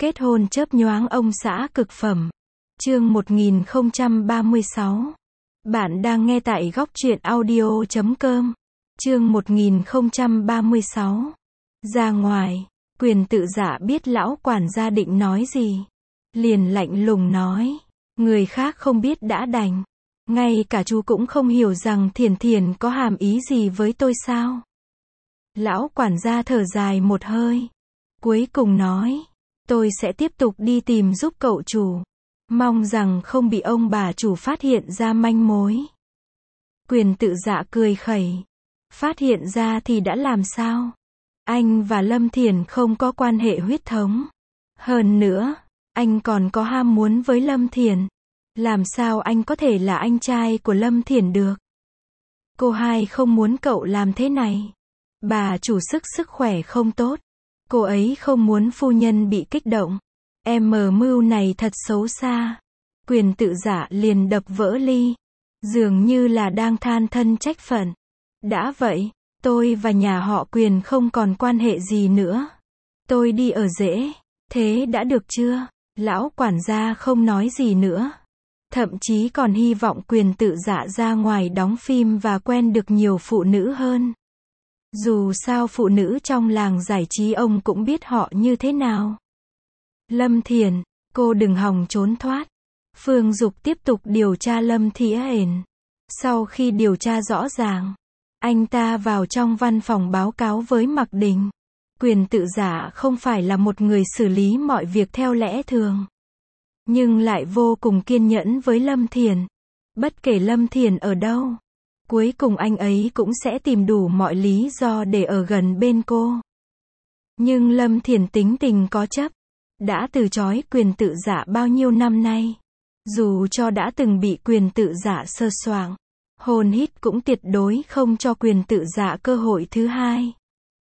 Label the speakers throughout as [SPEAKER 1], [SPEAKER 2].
[SPEAKER 1] Kết hôn chớp nhoáng ông xã cực phẩm. Chương 1036. Bạn đang nghe tại góc truyện audio.com. Chương 1036. Ra ngoài, Quyền Tự Dạ biết lão quản gia định nói gì. Liền lạnh lùng nói, người khác không biết đã đành. Ngay cả chú cũng không hiểu rằng Thiền Thiền có hàm ý gì với tôi sao? Lão quản gia thở dài một hơi. Cuối cùng nói, tôi sẽ tiếp tục đi tìm giúp cậu chủ. Mong rằng không bị ông bà chủ phát hiện ra manh mối. Quyền Tự Dạ cười khẩy. Phát hiện ra thì đã làm sao? Anh và Lâm Thiền không có quan hệ huyết thống. Hơn nữa, anh còn có ham muốn với Lâm Thiền. Làm sao anh có thể là anh trai của Lâm Thiền được? Cô hai không muốn cậu làm thế này. Bà chủ sức khỏe không tốt. Cô ấy không muốn phu nhân bị kích động. Mưu này thật xấu xa. Quyền Tự Dạ liền đập vỡ ly. Dường như là đang than thân trách phận. Đã vậy, tôi và nhà họ Quyền không còn quan hệ gì nữa. Tôi đi ở rễ. Thế đã được chưa? Lão quản gia không nói gì nữa. Thậm chí còn hy vọng Quyền Tự Dạ ra ngoài đóng phim và quen được nhiều phụ nữ hơn. Dù sao phụ nữ trong làng giải trí ông cũng biết họ như thế nào. Lâm Thiền, cô đừng hòng trốn thoát. Phương Dục tiếp tục điều tra Lâm Thiển. Sau khi điều tra rõ ràng, anh ta vào trong văn phòng báo cáo với Mạc Đình. Quyền Tự Dạ không phải là một người xử lý mọi việc theo lẽ thường, nhưng lại vô cùng kiên nhẫn với Lâm Thiền. Bất kể Lâm Thiền ở đâu, cuối cùng anh ấy cũng sẽ tìm đủ mọi lý do để ở gần bên cô. Nhưng Lâm Thiền tính tình có chấp, đã từ chối Quyền Tự Dạ bao nhiêu năm nay. Dù cho đã từng bị Quyền Tự Dạ sờ soạng, hôn hít cũng tuyệt đối không cho Quyền Tự Dạ cơ hội thứ hai.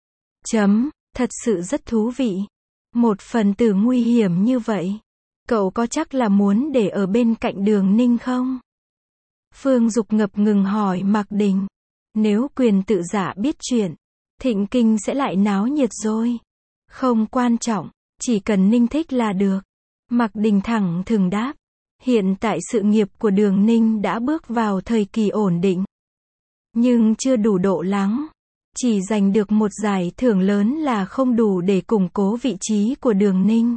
[SPEAKER 1] Thật sự rất thú vị. Một phần tử nguy hiểm như vậy, cậu có chắc là muốn để ở bên cạnh Đường Ninh không? Phương Dục ngập ngừng hỏi Mạc Đình. Nếu Quyền Tự Dạ biết chuyện, Thịnh Kinh sẽ lại náo nhiệt rồi. Không quan trọng, chỉ cần Ninh thích là được. Mạc Đình thẳng thừng đáp. Hiện tại sự nghiệp của Đường Ninh đã bước vào thời kỳ ổn định, nhưng chưa đủ độ lắng. Chỉ giành được một giải thưởng lớn là không đủ để củng cố vị trí của Đường Ninh.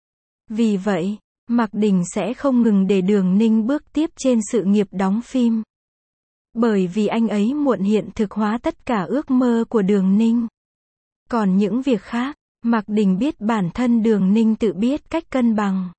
[SPEAKER 1] Vì vậy, Mạc Đình sẽ không ngừng để Đường Ninh bước tiếp trên sự nghiệp đóng phim. Bởi vì anh ấy muốn hiện thực hóa tất cả ước mơ của Đường Ninh. Còn những việc khác, Mạc Đình biết bản thân Đường Ninh tự biết cách cân bằng.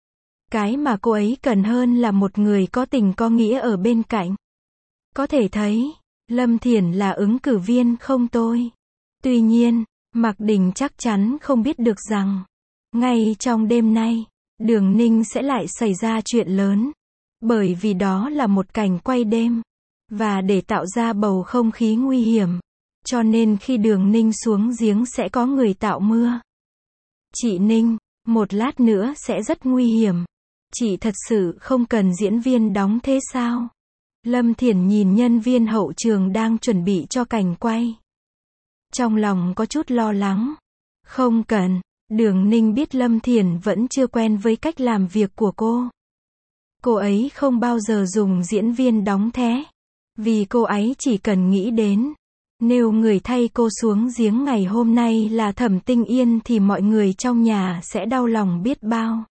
[SPEAKER 1] Cái mà cô ấy cần hơn là một người có tình có nghĩa ở bên cạnh. Có thể thấy, Lâm Thiển là ứng cử viên không tồi. Tuy nhiên, Mạc Đình chắc chắn không biết được rằng, ngay trong đêm nay, Đường Ninh sẽ lại xảy ra chuyện lớn. Bởi vì đó là một cảnh quay đêm. Và để tạo ra bầu không khí nguy hiểm, cho nên khi Đường Ninh xuống giếng sẽ có người tạo mưa. Chị Ninh, một lát nữa sẽ rất nguy hiểm. Chị thật sự không cần diễn viên đóng thế sao? Lâm Thiển nhìn nhân viên hậu trường đang chuẩn bị cho cảnh quay. Trong lòng có chút lo lắng. Không cần. Đường Ninh biết Lâm Thiển vẫn chưa quen với cách làm việc của cô. Cô ấy không bao giờ dùng diễn viên đóng thế. Vì cô ấy chỉ cần nghĩ đến, nếu người thay cô xuống giếng ngày hôm nay là Thẩm Tinh Yên thì mọi người trong nhà sẽ đau lòng biết bao.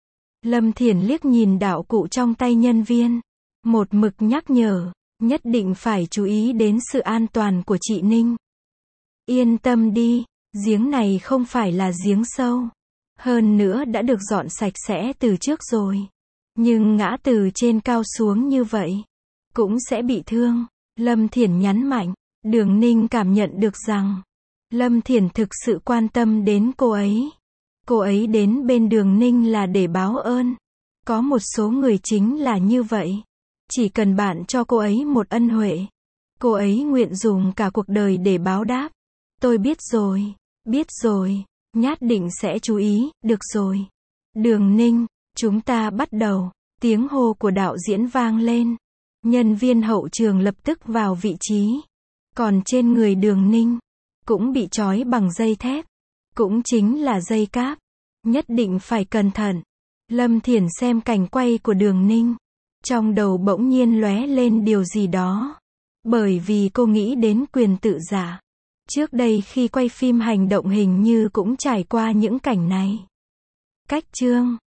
[SPEAKER 1] Lâm Thiển liếc nhìn đạo cụ trong tay nhân viên. Một mực nhắc nhở, nhất định phải chú ý đến sự an toàn của chị Ninh. Yên tâm đi, giếng này không phải là giếng sâu. Hơn nữa đã được dọn sạch sẽ từ trước rồi. Nhưng ngã từ trên cao xuống như vậy, cũng sẽ bị thương. Lâm Thiển nhấn mạnh. Đường Ninh cảm nhận được rằng, Lâm Thiển thực sự quan tâm đến cô ấy. Cô ấy đến bên Đường Ninh là để báo ơn. Có một số người chính là như vậy. Chỉ cần bạn cho cô ấy một ân huệ, cô ấy nguyện dùng cả cuộc đời để báo đáp. Tôi biết rồi, nhất định sẽ chú ý, được rồi. Đường Ninh, chúng ta bắt đầu. Tiếng hô của đạo diễn vang lên. Nhân viên hậu trường lập tức vào vị trí. Còn trên người Đường Ninh, cũng bị trói bằng dây thép. Cũng chính là dây cáp. Nhất định phải cẩn thận. Lâm Thiển xem cảnh quay của Đường Ninh. Trong đầu bỗng nhiên lóe lên điều gì đó. Bởi vì cô nghĩ đến Quyền Tự Giả. Trước đây khi quay phim hành động hình như cũng trải qua những cảnh này. Cách chương